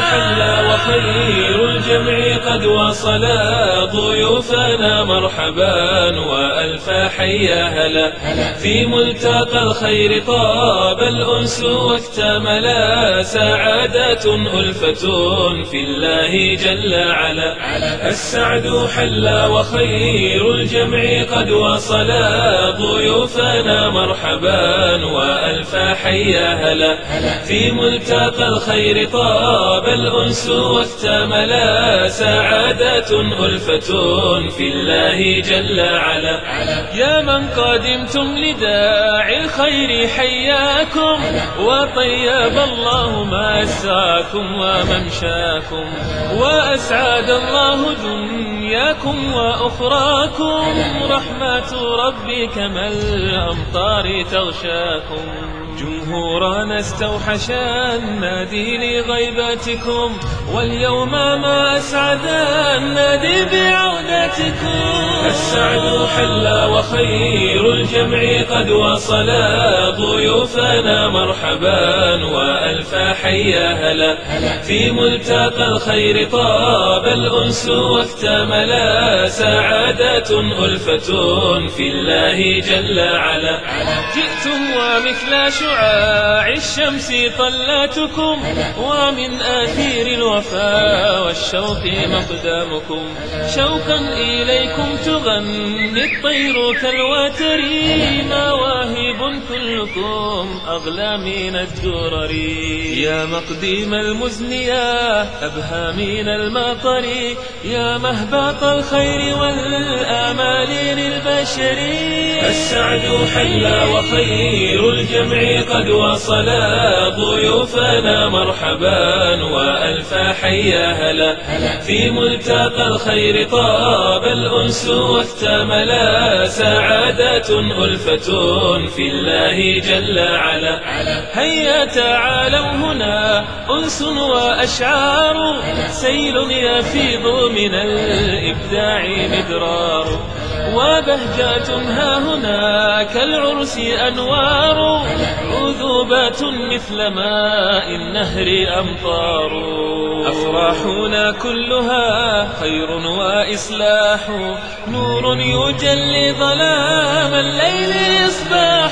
حلا وخير الجمع قد وصلا، ضيوفنا مرحبا وألف حيا هلا. في ملتقى الخير طاب الأنس واكتملا، سعادة ألفة في الله جل علا. السعد حلا وخير الجمع قد وصلا، ضيوفنا مرحبا وألف حيا هلا. في ملتقى الخير طاب الأنس واكتملا، سعادة ألفة في الله جل علا. يا من قدمتم لداعي الخير حياكم، وطيب الله مساكم وممشاكم، وأسعد الله دنياكم وأخراكم، رحمة ربي كما الأمطار تغشاكم. جمهورنا استوحش النادي لغيبتكم، واليوم ما أسعد النادي بعودتكم. السعد حلا وخير الجمع قد وصلا، ضيوفنا مرحبا وألف حيا هلا. في ملتقى الخير طاب الأنس واكتملا، سعادة ألفة في الله جل علا. جئتم ومثل شعاع الشمس طلاتكم، ومن آثير الوفاء والشوق مقدامكم. شوقا إليكم تغني الطير كالوتر، مواهب كلكم أغلى من الدرر. يا مقديم المزن يا أبهى من المطر، يا مهبط الخير والآمال للبشر. السعد حلا وخير الجمع قد وصلا، ضيوفنا مرحبا وألف حيا هلا. في ملتقى الخير طاب الأنس واكتملا، سعادة ألفة في الله جل علا. هيا تعالوا هنا أنس وأشعار، سيل يفيض من الإبداع مدرار، وبهجات ها هنا كالعرس أنوار، عذوبات مثل ماء النهر أمطار. أفراحنا كلها خير وإصلاح، نور يجلي ظلام الليل إصباح.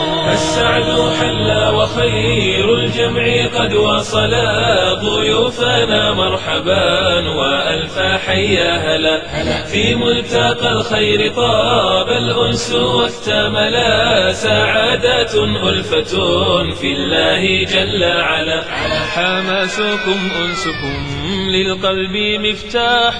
السعد حلا وخير الجمع قد وصلا، ضيوفنا مرحبا وألف حيا هلا. في ملتقى الخير طاب الأنس واكتملا، سعادة ألفة في الله جل علا. حماسكم أنسكم للقلب مفتاح،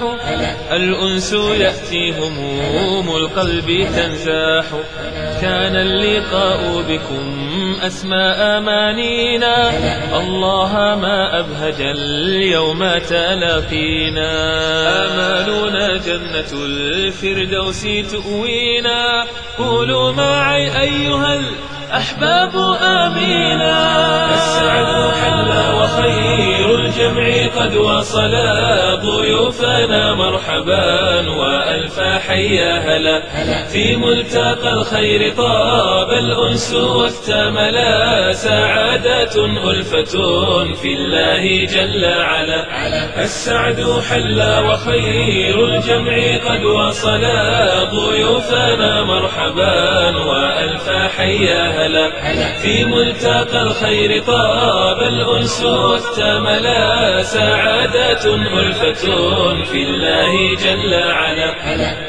الأنس يأتي هموم القلب تنزاح. كان اللقاء بكم أسمى أمانينا، الله ما أبهج اليوم تلاقينا. آمالنا جنة الفردوس تؤوينا، قولوا معي أيها الأحباب آمينا. السعد حلا وخير الجمع قد وصلا، ضيوفنا مرحبا وألف حيا هلا. في ملتقى الخير طاب الأنس واكتملا، سعادة ألفة في الله جل علا. السعد حلا وخير الجمع قد وصلا، ضيوفنا مرحبا وألف حيا هلا. في ملتقى الخير طاب الأنس واكتملا، سعادة ألفة في الله جل علا.